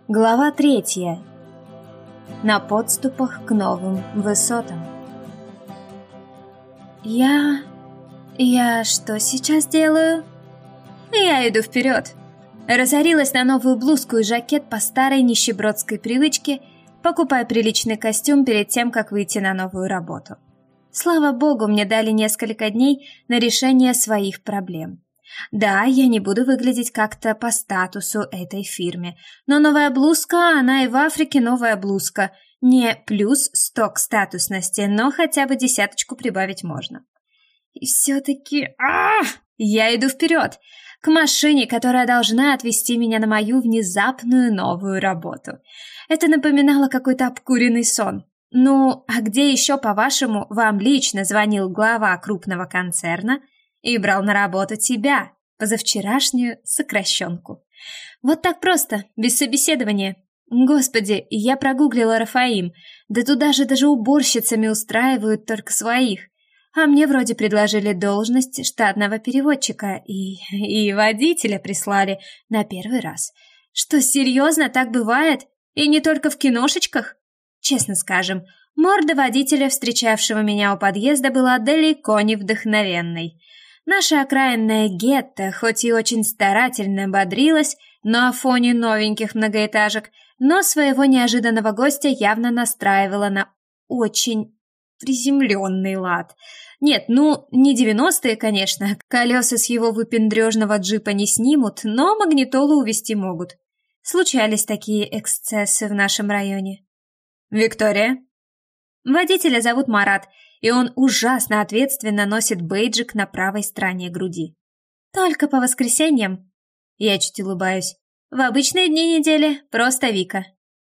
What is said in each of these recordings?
Глава 3. На подступах к новым высотам. Я что сейчас делаю? Я иду вперед. Разорилась на новую блузку и жакет по старой нищебродской привычке, покупая приличный костюм перед тем, как выйти на новую работу. Слава богу, мне дали несколько дней на решение своих проблем. Да, я не буду выглядеть как-то по статусу этой фирме, но новая блузка, она и в Африке новая блузка. Не плюс 100 к статусности, но хотя бы 10 прибавить можно. И все-таки... Я иду вперед, к машине, которая должна отвезти меня на мою внезапную новую работу. Это напоминало какой-то обкуренный сон. Ну, а где еще, по-вашему, вам лично звонил глава крупного концерна и брал на работу тебя, позавчерашнюю сокращенку? Вот так просто, без собеседования. Господи, я прогуглила Рафаим, да туда же даже уборщицами устраивают только своих. А мне вроде предложили должность штатного переводчика и водителя прислали на первый раз. Что, серьезно, так бывает? И не только в киношечках? Честно скажем, морда водителя, встречавшего меня у подъезда, была далеко не вдохновенной. Наша окраинная гетто, хоть и очень старательно бодрилась на фоне новеньких многоэтажек, но своего неожиданного гостя явно настраивала на очень приземленный лад. Нет, ну, не 90-е, конечно, колеса с его выпендрежного джипа не снимут, но магнитолу увезти могут. Случались такие эксцессы в нашем районе. Виктория? Водителя зовут Марат, и он ужасно ответственно носит бейджик на правой стороне груди. Только по воскресеньям. Я чуть улыбаюсь. В обычные дни недели просто Вика.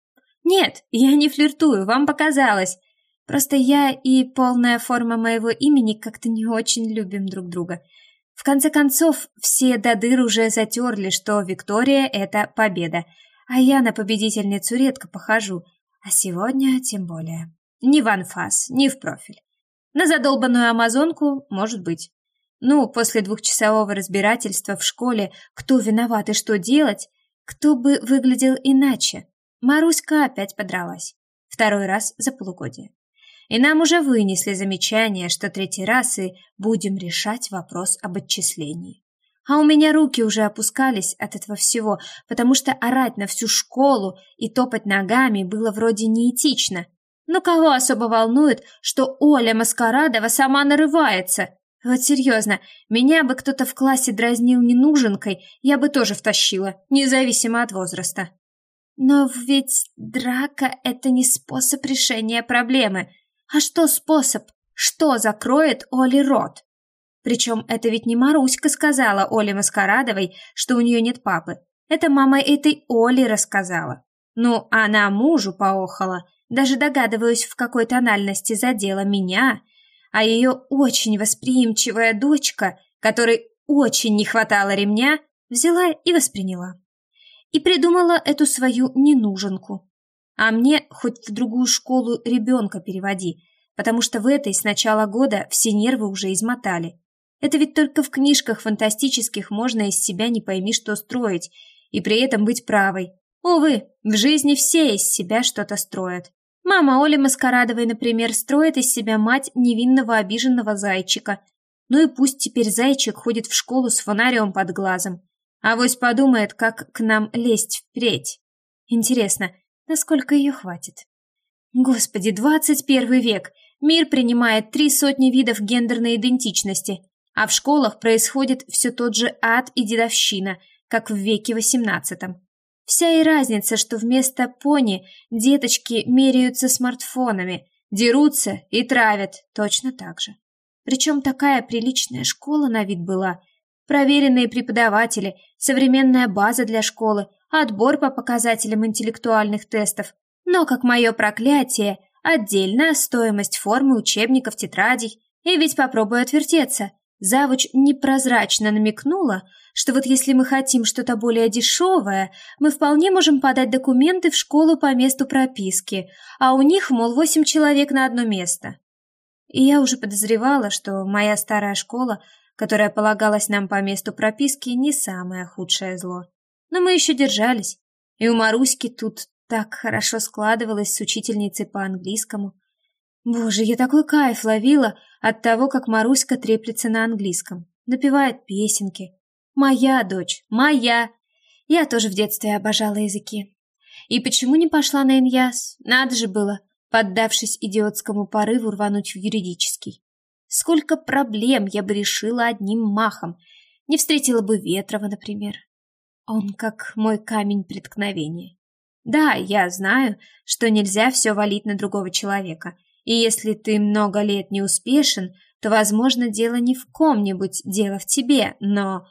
Нет, я не флиртую, вам показалось. Просто я и полная форма моего имени как-то не очень любим друг друга. В конце концов, все до дыр уже затерли, что Виктория — это победа, а я на победительницу редко похожу, а сегодня тем более. Ни в анфас, ни в профиль. На задолбанную амазонку, может быть. Ну, после двухчасового разбирательства в школе, кто виноват и что делать, кто бы выглядел иначе. Маруська опять подралась. Второй раз за полугодие. И нам уже вынесли замечание, что третий раз и будем решать вопрос об отчислении. А у меня руки уже опускались от этого всего, потому что орать на всю школу и топать ногами было вроде неэтично. Но кого особо волнует, что Оля Маскарадова сама нарывается? Вот серьезно, меня бы кто-то в классе дразнил ненуженкой, я бы тоже втащила, независимо от возраста. Но ведь драка — это не способ решения проблемы. А что способ? Что закроет Оле рот? Причем это ведь не Маруська сказала Оле Маскарадовой, что у нее нет папы. Это мама этой Оли рассказала. Ну, она мужу поохала. Даже догадываюсь, в какой тональности задела меня. А ее очень восприимчивая дочка, которой очень не хватало ремня, взяла и восприняла. И придумала эту свою ненуженку. А мне хоть в другую школу ребенка переводи, потому что в этой с начала года все нервы уже измотали. Это ведь только в книжках фантастических можно из себя не пойми что строить, и при этом быть правой. Увы, в жизни все из себя что-то строят. Мама Оли Маскарадовой, например, строит из себя мать невинного обиженного зайчика. Ну и пусть теперь зайчик ходит в школу с фонарем под глазом. Авось подумает, как к нам лезть впредь. Интересно, насколько ее хватит? Господи, 21 век! Мир принимает 300 видов гендерной идентичности, а в школах происходит все тот же ад и дедовщина, как в веке 18. Вся и разница, что вместо пони деточки меряются смартфонами, дерутся и травят точно так же. Причем такая приличная школа на вид была. Проверенные преподаватели, современная база для школы, отбор по показателям интеллектуальных тестов. Но, как мое проклятие, отдельная стоимость формы, учебников, тетрадей. И ведь попробуй отвертеться. Завуч непрозрачно намекнула, что вот если мы хотим что-то более дешевое, мы вполне можем подать документы в школу по месту прописки, а у них, мол, 8 человек на одно место. И я уже подозревала, что моя старая школа, которая полагалась нам по месту прописки, не самое худшее зло. Но мы еще держались. И у Маруськи тут так хорошо складывалось с учительницей по английскому. Боже, я такой кайф ловила от того, как Маруська треплется на английском, напевает песенки. Моя дочь, моя. Я тоже в детстве обожала языки. И почему не пошла на Иньяс? Надо же было, поддавшись идиотскому порыву, рвануть в юридический. Сколько проблем я бы решила одним махом. Не встретила бы Ветрова, например. Он как мой камень преткновения. Да, я знаю, что нельзя все валить на другого человека. И если ты много лет не успешен, то, возможно, дело не в ком-нибудь, дело в тебе. Но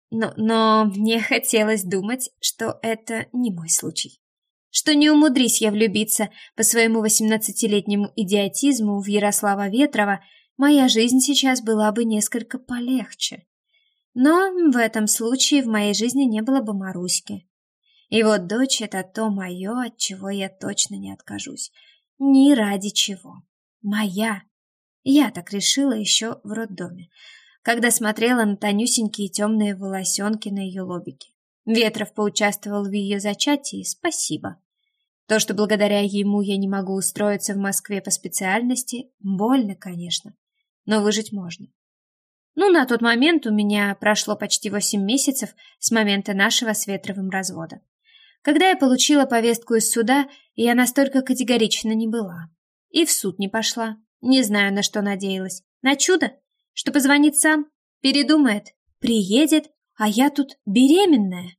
мне хотелось думать, что это не мой случай. Что не умудрись я влюбиться по своему 18-летнему идиотизму в Ярослава Ветрова, моя жизнь сейчас была бы несколько полегче. Но в этом случае в моей жизни не было бы Маруськи. И вот дочь — это то мое, от чего я точно не откажусь. Ни ради чего. Моя. Я так решила еще в роддоме, когда смотрела на тонюсенькие темные волосенки на ее лобике. Ветров поучаствовал в ее зачатии, спасибо. То, что благодаря ему я не могу устроиться в Москве по специальности, больно, конечно, но выжить можно. На тот момент у меня прошло почти 8 месяцев с момента нашего с Ветровым развода. Когда я получила повестку из суда, я настолько категорична не была. И в суд не пошла. Не знаю, на что надеялась. На чудо? Что позвонит сам, передумает, приедет, а я тут беременная.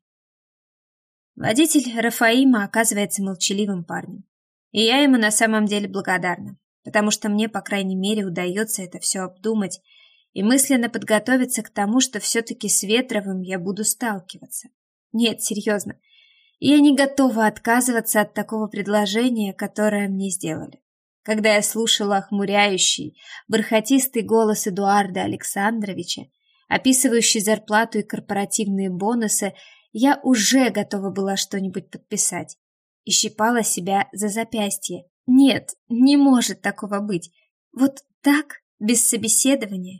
Водитель Рафаима оказывается молчаливым парнем. И я ему на самом деле благодарна, потому что мне, по крайней мере, удается это все обдумать и мысленно подготовиться к тому, что все-таки с Ветровым я буду сталкиваться. Нет, серьезно, я не готова отказываться от такого предложения, которое мне сделали. Когда я слушала охмуряющий, бархатистый голос Эдуарда Александровича, описывающий зарплату и корпоративные бонусы, я уже готова была что-нибудь подписать и щипала себя за запястье. Нет, не может такого быть. Вот так, без собеседования.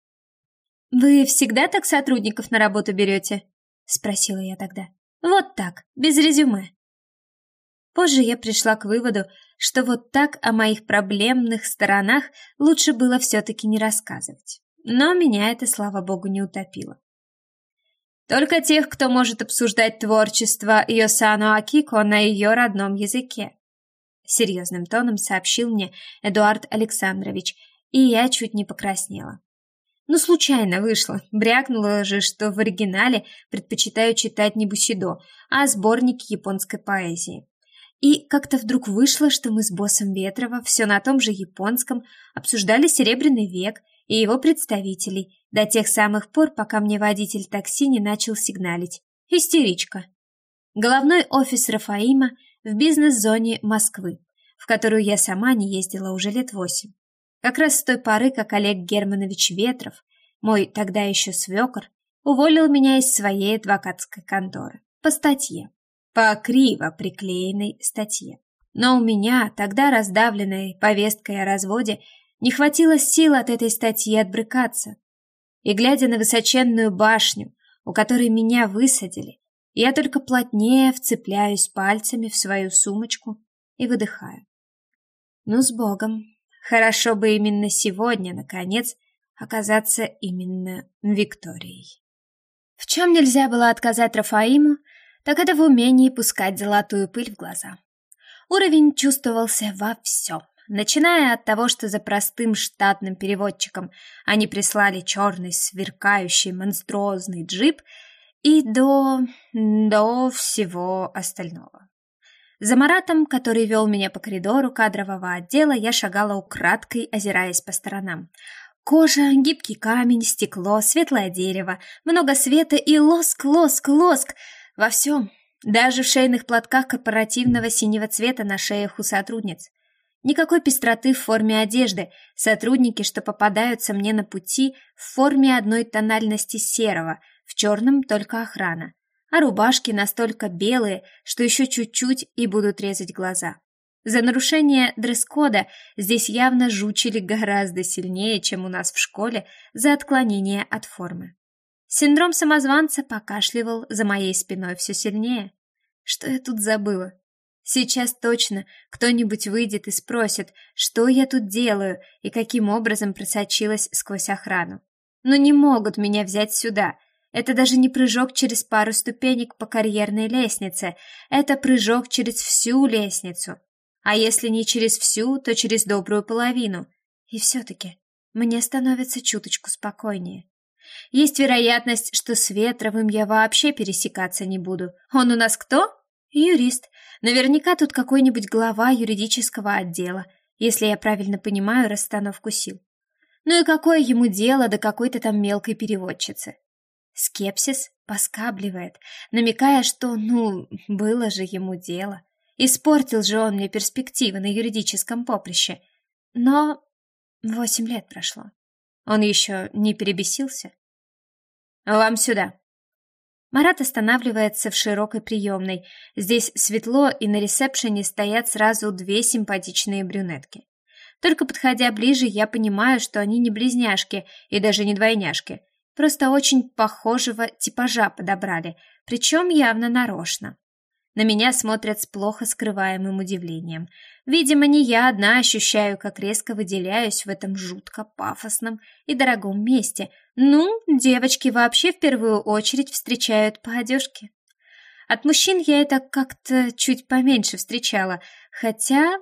«Вы всегда так сотрудников на работу берете?» — спросила я тогда. «Вот так, без резюме». Позже я пришла к выводу, что вот так о моих проблемных сторонах лучше было все-таки не рассказывать. Но меня это, слава богу, не утопило. Только тех, кто может обсуждать творчество Йосано Акико на ее родном языке. Серьезным тоном сообщил мне Эдуард Александрович, и я чуть не покраснела. Случайно вышло, брякнула же, что в оригинале предпочитаю читать не Бусидо, а сборник японской поэзии. И как-то вдруг вышло, что мы с боссом Ветрова все на том же японском обсуждали Серебряный век и его представителей до тех самых пор, пока мне водитель такси не начал сигналить. Истеричка. Головной офис Рафаима в бизнес-зоне Москвы, в которую я сама не ездила уже лет 8. Как раз с той поры, как Олег Германович Ветров, мой тогда еще свекор, уволил меня из своей адвокатской конторы по статье. По криво приклеенной статье. Но у меня, тогда раздавленной повесткой о разводе, не хватило сил от этой статьи отбрыкаться. И глядя на высоченную башню, у которой меня высадили, я только плотнее вцепляюсь пальцами в свою сумочку и выдыхаю. С Богом. Хорошо бы именно сегодня, наконец, оказаться именно Викторией. В чем нельзя было отказать Рафаиму, так это в умении пускать золотую пыль в глаза. Уровень чувствовался во всем, начиная от того, что за простым штатным переводчиком они прислали черный, сверкающий, монструозный джип, и до всего остального. За Маратом, который вел меня по коридору кадрового отдела, я шагала украдкой, озираясь по сторонам. Кожа, гибкий камень, стекло, светлое дерево, много света и лоск, лоск, лоск. Во всем, даже в шейных платках корпоративного синего цвета на шеях у сотрудниц. Никакой пестроты в форме одежды, сотрудники, что попадаются мне на пути, в форме одной тональности серого, в черном только охрана, а рубашки настолько белые, что еще чуть-чуть и будут резать глаза. За нарушение дресс-кода здесь явно жучили гораздо сильнее, чем у нас в школе за отклонение от формы. Синдром самозванца покашливал за моей спиной все сильнее. Что я тут забыла? Сейчас точно кто-нибудь выйдет и спросит, что я тут делаю и каким образом просочилась сквозь охрану. Но не могут меня взять сюда. Это даже не прыжок через пару ступенек по карьерной лестнице. Это прыжок через всю лестницу. А если не через всю, то через добрую половину. И все-таки мне становится чуточку спокойнее. Есть вероятность, что с Ветровым я вообще пересекаться не буду. Он у нас кто? Юрист. Наверняка тут какой-нибудь глава юридического отдела, если я правильно понимаю расстановку сил. Ну и какое ему дело до какой-то там мелкой переводчицы? Скепсис поскабливает, намекая, что, было же ему дело. Испортил же он мне перспективы на юридическом поприще. Но 8 лет прошло. Он еще не перебесился? Вам сюда. Марат останавливается в широкой приемной. Здесь светло, и на ресепшене стоят сразу 2 симпатичные брюнетки. Только подходя ближе, я понимаю, что они не близняшки и даже не двойняшки. Просто очень похожего типажа подобрали, причем явно нарочно. На меня смотрят с плохо скрываемым удивлением. Видимо, не я одна ощущаю, как резко выделяюсь в этом жутко пафосном и дорогом месте. Девочки вообще в первую очередь встречают по одежке. От мужчин я это как-то чуть поменьше встречала, хотя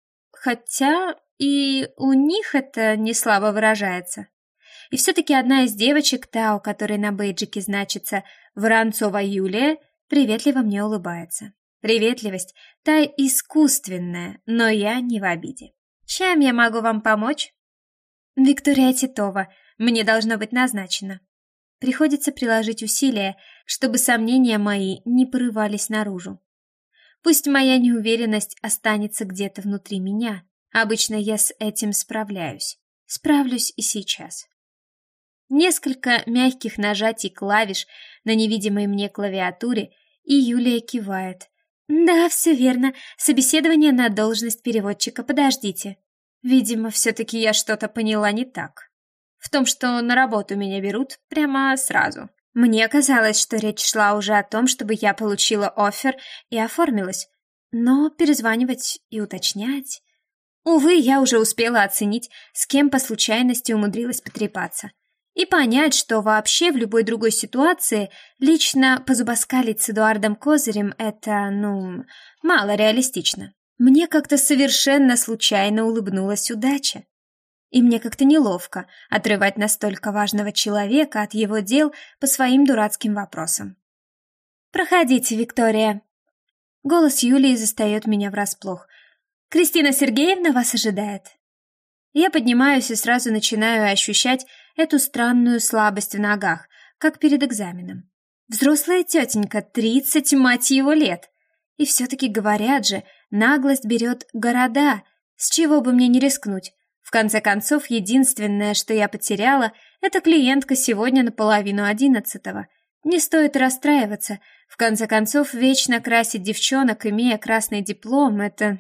и у них это не слабо выражается. И все-таки одна из девочек, та, у которой на бейджике значится Воронцова Юлия, приветливо мне улыбается. Приветливость та искусственная, но я не в обиде. Чем я могу вам помочь? Виктория Титова. Мне должно быть назначено. Приходится приложить усилия, чтобы сомнения мои не порывались наружу. Пусть моя неуверенность останется где-то внутри меня. Обычно я с этим справляюсь. Справлюсь и сейчас. Несколько мягких нажатий клавиш на невидимой мне клавиатуре, и Юлия кивает. «Да, все верно. Собеседование на должность переводчика. Подождите». Видимо, все-таки я что-то поняла не так. В том, что на работу меня берут прямо сразу. Мне казалось, что речь шла уже о том, чтобы я получила оффер и оформилась. Но перезванивать и уточнять... Увы, я уже успела оценить, с кем по случайности умудрилась потрепаться. И понять, что вообще в любой другой ситуации лично позубоскалить с Эдуардом Козырем — это, мало реалистично. Мне как-то совершенно случайно улыбнулась удача. И мне как-то неловко отрывать настолько важного человека от его дел по своим дурацким вопросам. «Проходите, Виктория». Голос Юлии застаёт меня врасплох. «Кристина Сергеевна вас ожидает». Я поднимаюсь и сразу начинаю ощущать эту странную слабость в ногах, как перед экзаменом. Взрослая тетенька, 30, мать его, лет. И все-таки говорят же, наглость берет города, с чего бы мне не рискнуть. В конце концов, единственное, что я потеряла, это клиентка сегодня на 10:30. Не стоит расстраиваться. В конце концов, вечно красить девчонок, имея красный диплом, это,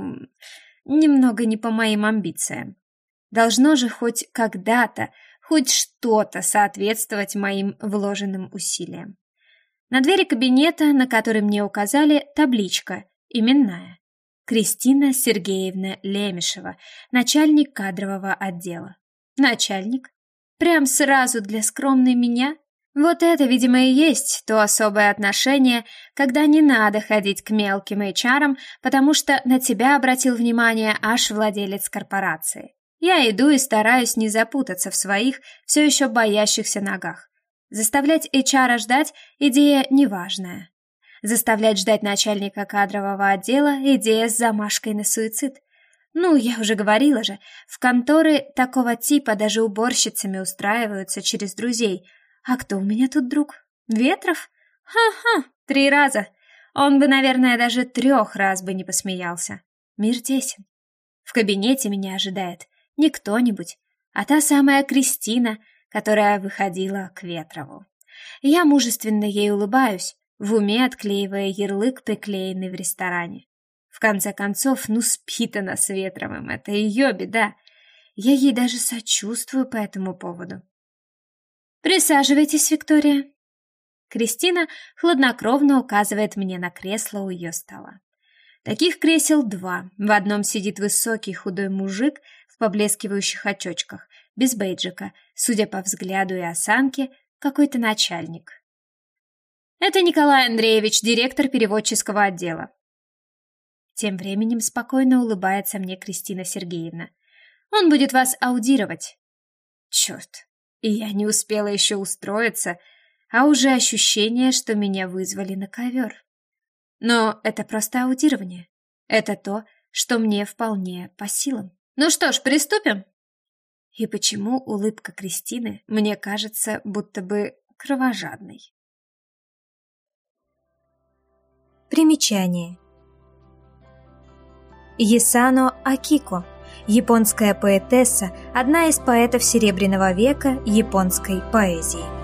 немного не по моим амбициям. Должно же хоть когда-то, хоть что-то соответствовать моим вложенным усилиям. На двери кабинета, на который мне указали, табличка, именная. Кристина Сергеевна Лемешева, начальник кадрового отдела. Начальник? Прям сразу для скромной меня? Вот это, видимо, и есть то особое отношение, когда не надо ходить к мелким HR-ам, потому что на тебя обратил внимание аж владелец корпорации. Я иду и стараюсь не запутаться в своих, все еще боящихся ногах. Заставлять HR ждать – идея неважная. Заставлять ждать начальника кадрового отдела – идея с замашкой на суицид. Я уже говорила же, в конторы такого типа даже уборщицами устраиваются через друзей. А кто у меня тут друг? Ветров? Ха-ха, 3 раза. Он бы, наверное, даже 3 раз бы не посмеялся. Мир тесен. В кабинете меня ожидает не кто-нибудь, а та самая Кристина, которая выходила к Ветрову. Я мужественно ей улыбаюсь, в уме отклеивая ярлык, приклеенный в ресторане. В конце концов, спит она с Ветровым, это ее беда. Я ей даже сочувствую по этому поводу. «Присаживайтесь, Виктория». Кристина хладнокровно указывает мне на кресло у ее стола. Таких кресел 2. В одном сидит высокий худой мужик в поблескивающих очочках, без бейджика, судя по взгляду и осанке, какой-то начальник. Это Николай Андреевич, директор переводческого отдела. Тем временем спокойно улыбается мне Кристина Сергеевна. Он будет вас аудировать. Черт, и я не успела еще устроиться, а уже ощущение, что меня вызвали на ковер. Но это просто аудирование. Это то, что мне вполне по силам. Ну что ж, приступим? И почему улыбка Кристины мне кажется будто бы кровожадной? Примечание. Исано Акико, японская поэтесса, одна из поэтов Серебряного века японской поэзии.